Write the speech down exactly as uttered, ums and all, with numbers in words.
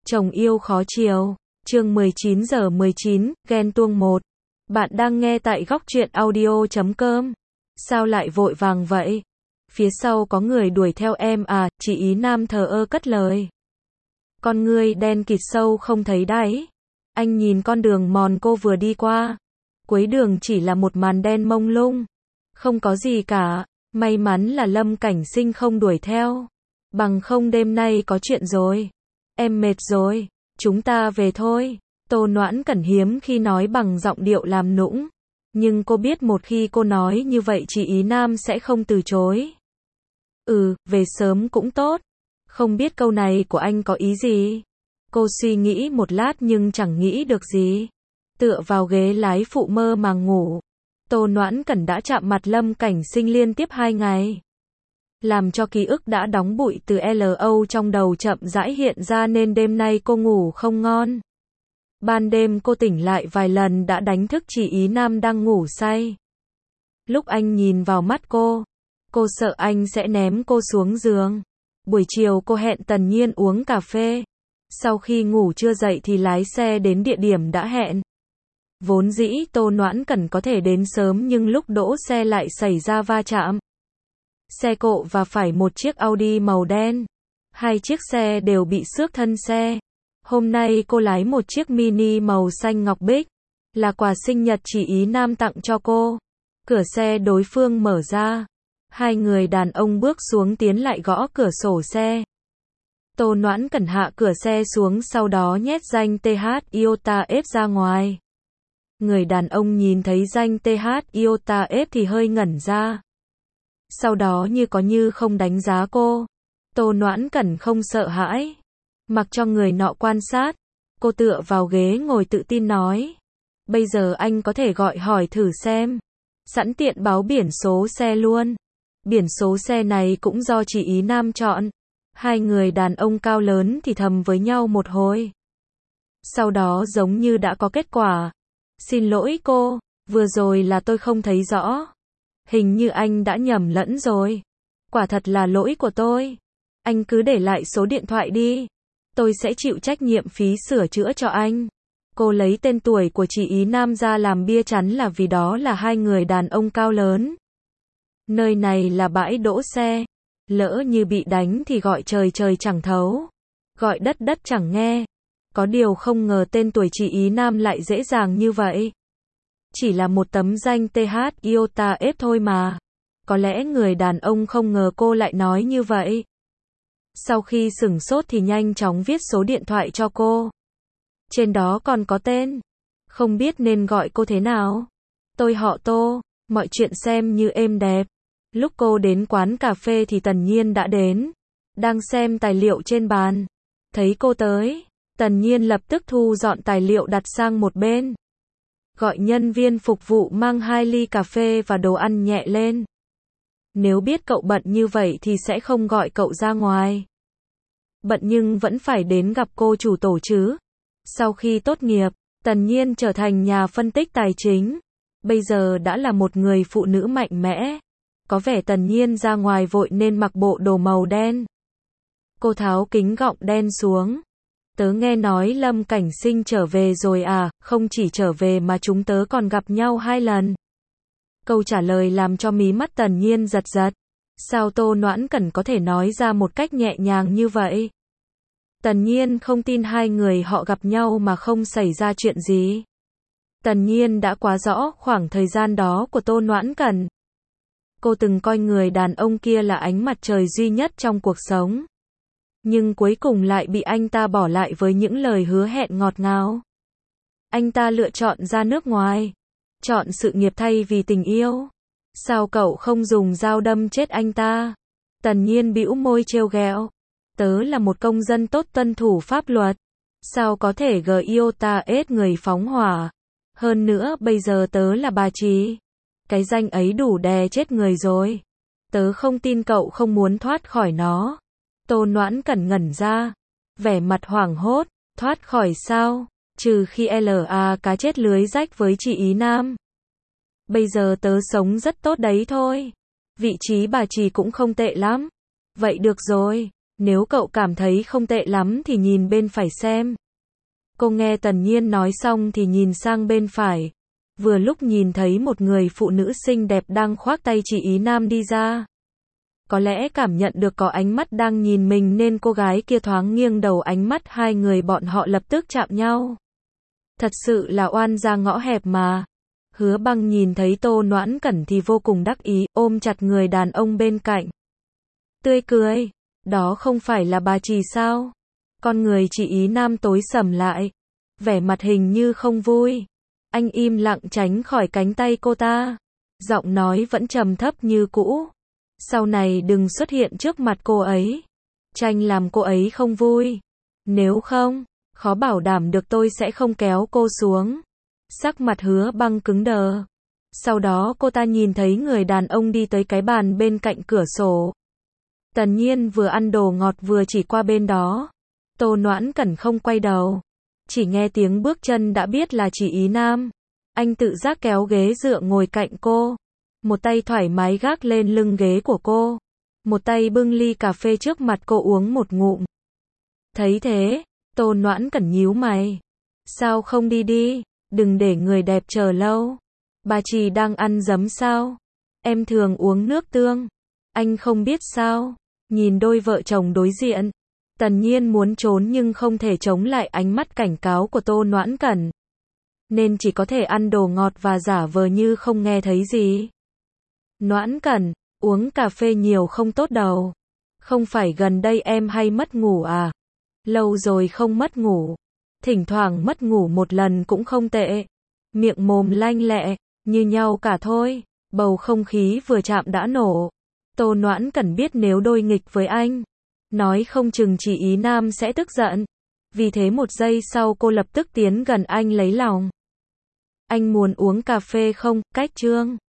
Chồng yêu khó chiều. Chương mười chín giờ mười chín, ghen tuông một. Bạn đang nghe tại góc truyện audio chấm com. Sao lại vội vàng vậy? Phía sau có người đuổi theo em à? Chị Ý Nam thờ ơ cất lời. Con ngươi đen kịt sâu không thấy đáy. Anh nhìn con đường mòn cô vừa đi qua. Cuối đường chỉ là một màn đen mông lung. Không có gì cả. May mắn là Lâm Cảnh Sinh không đuổi theo. Bằng không đêm nay có chuyện rồi. Em mệt rồi. Chúng ta về thôi. Tô Noãn Cẩn hiếm khi nói bằng giọng điệu làm nũng. Nhưng cô biết một khi cô nói như vậy chị Ý Nam sẽ không từ chối. Ừ, về sớm cũng tốt. Không biết câu này của anh có ý gì? Cô suy nghĩ một lát nhưng chẳng nghĩ được gì. Tựa vào ghế lái phụ mơ màng ngủ. Tô Noãn Cẩn đã chạm mặt Lâm Cảnh Sinh liên tiếp hai ngày. Làm cho ký ức đã đóng bụi từ lờ o trong đầu chậm rãi hiện ra nên đêm nay cô ngủ không ngon. Ban đêm cô tỉnh lại vài lần đã đánh thức chị Ý Nam đang ngủ say. Lúc anh nhìn vào mắt cô, cô sợ anh sẽ ném cô xuống giường. Buổi chiều cô hẹn Tần Nhiên uống cà phê. Sau khi ngủ chưa dậy thì lái xe đến địa điểm đã hẹn. Vốn dĩ Tô Noãn Cẩn có thể đến sớm nhưng lúc đỗ xe lại xảy ra va chạm. Xe cộ và phải một chiếc Audi màu đen. Hai chiếc xe đều bị xước thân xe. Hôm nay cô lái một chiếc Mini màu xanh ngọc bích. Là quà sinh nhật chị Ý Nam tặng cho cô. Cửa xe đối phương mở ra. Hai người đàn ông bước xuống tiến lại gõ cửa sổ xe. Tô Noãn Cẩn hạ cửa xe xuống sau đó nhét danh tê hát Iota F ra ngoài. Người đàn ông nhìn thấy danh tê hát Iota F thì hơi ngẩn ra. Sau đó như có như không đánh giá cô. Tô Noãn Cẩn không sợ hãi. Mặc cho người nọ quan sát. Cô tựa vào ghế ngồi tự tin nói. Bây giờ anh có thể gọi hỏi thử xem. Sẵn tiện báo biển số xe luôn. Biển số xe này cũng do chị Ý Nam chọn. Hai người đàn ông cao lớn thì thầm với nhau một hồi. Sau đó giống như đã có kết quả. Xin lỗi cô, vừa rồi là tôi không thấy rõ. Hình như anh đã nhầm lẫn rồi. Quả thật là lỗi của tôi. Anh cứ để lại số điện thoại đi. Tôi sẽ chịu trách nhiệm phí sửa chữa cho anh. Cô lấy tên tuổi của chị Ý Nam ra làm bia chắn là vì đó là hai người đàn ông cao lớn. Nơi này là bãi đỗ xe. Lỡ như bị đánh thì gọi trời trời chẳng thấu. Gọi đất đất chẳng nghe. Có điều không ngờ tên tuổi chị Ý Nam lại dễ dàng như vậy. Chỉ là một tấm danh tê hát Iota F thôi mà. Có lẽ người đàn ông không ngờ cô lại nói như vậy. Sau khi sửng sốt thì nhanh chóng viết số điện thoại cho cô. Trên đó còn có tên. Không biết nên gọi cô thế nào. Tôi họ Tô, mọi chuyện xem như êm đẹp. Lúc cô đến quán cà phê thì Tần Nhiên đã đến. Đang xem tài liệu trên bàn. Thấy cô tới, Tần Nhiên lập tức thu dọn tài liệu đặt sang một bên. Gọi nhân viên phục vụ mang hai ly cà phê và đồ ăn nhẹ lên. Nếu biết cậu bận như vậy thì sẽ không gọi cậu ra ngoài. Bận nhưng vẫn phải đến gặp cô chủ tổ chứ. Sau khi tốt nghiệp, Tần Nhiên trở thành nhà phân tích tài chính. Bây giờ đã là một người phụ nữ mạnh mẽ. Có vẻ Tần Nhiên ra ngoài vội nên mặc bộ đồ màu đen. Cô tháo kính gọng đen xuống. Tớ nghe nói Lâm Cảnh Sinh trở về rồi à? Không chỉ trở về mà chúng tớ còn gặp nhau hai lần. Câu trả lời làm cho mí mắt Tần Nhiên giật giật. Sao Tô Noãn Cẩn có thể nói ra một cách nhẹ nhàng như vậy? Tần Nhiên không tin hai người họ gặp nhau mà không xảy ra chuyện gì. Tần Nhiên đã quá rõ khoảng thời gian đó của Tô Noãn Cẩn. Cô từng coi người đàn ông kia là ánh mặt trời duy nhất trong cuộc sống. Nhưng cuối cùng lại bị anh ta bỏ lại với những lời hứa hẹn ngọt ngào. Anh ta lựa chọn ra nước ngoài. Chọn sự nghiệp thay vì tình yêu. Sao cậu không dùng dao đâm chết anh ta? Tần Nhiên bĩu môi trêu ghẹo. Tớ là một công dân tốt tuân thủ pháp luật. Sao có thể gờ Iota S người phóng hỏa? Hơn nữa bây giờ tớ là bà Trí. Cái danh ấy đủ đè chết người rồi. Tớ không tin cậu không muốn thoát khỏi nó. Tô Noãn Cẩn ngẩn ra. Vẻ mặt hoảng hốt. Thoát khỏi sao? Trừ khi là cá chết lưới rách với chị Ý Nam. Bây giờ tớ sống rất tốt đấy thôi. Vị trí bà Trì cũng không tệ lắm. Vậy được rồi. Nếu cậu cảm thấy không tệ lắm thì nhìn bên phải xem. Cô nghe Tần Nhiên nói xong thì nhìn sang bên phải. Vừa lúc nhìn thấy một người phụ nữ xinh đẹp đang khoác tay chị Ý Nam đi ra. Có lẽ cảm nhận được có ánh mắt đang nhìn mình nên cô gái kia thoáng nghiêng đầu, ánh mắt hai người bọn họ lập tức chạm nhau. Thật sự là oan ra ngõ hẹp mà. Hứa Băng nhìn thấy Tô Noãn Cẩn thì vô cùng đắc ý, ôm chặt người đàn ông bên cạnh. Tươi cười, đó không phải là bà Trì sao? Con người chị Ý Nam tối sầm lại, vẻ mặt hình như không vui. Anh im lặng tránh khỏi cánh tay cô ta. Giọng nói vẫn trầm thấp như cũ. Sau này đừng xuất hiện trước mặt cô ấy. Tranh làm cô ấy không vui. Nếu không, khó bảo đảm được tôi sẽ không kéo cô xuống. Sắc mặt Hứa Băng cứng đờ. Sau đó cô ta nhìn thấy người đàn ông đi tới cái bàn bên cạnh cửa sổ. Tần Nhiên vừa ăn đồ ngọt vừa chỉ qua bên đó. Tô Noãn Cẩn không quay đầu. Chỉ nghe tiếng bước chân đã biết là chị Ý Nam. Anh tự giác kéo ghế dựa ngồi cạnh cô. Một tay thoải mái gác lên lưng ghế của cô. Một tay bưng ly cà phê trước mặt cô uống một ngụm. Thấy thế, Tô Noãn Cẩn nhíu mày. Sao không đi đi, đừng để người đẹp chờ lâu. Bà Trì đang ăn giấm sao? Em thường uống nước tương. Anh không biết sao? Nhìn đôi vợ chồng đối diện. Tần Nhiên muốn trốn nhưng không thể chống lại ánh mắt cảnh cáo của Tô Noãn Cẩn. Nên chỉ có thể ăn đồ ngọt và giả vờ như không nghe thấy gì. Noãn Cẩn, uống cà phê nhiều không tốt đâu. Không phải gần đây em hay mất ngủ à? Lâu rồi không mất ngủ. Thỉnh thoảng mất ngủ một lần cũng không tệ. Miệng mồm lanh lẹ, như nhau cả thôi. Bầu không khí vừa chạm đã nổ. Tô Noãn Cẩn biết nếu đôi nghịch với anh, nói không chừng chị Ý Nam sẽ tức giận. Vì thế một giây sau cô lập tức tiến gần anh lấy lòng. Anh muốn uống cà phê không? Cách Trương.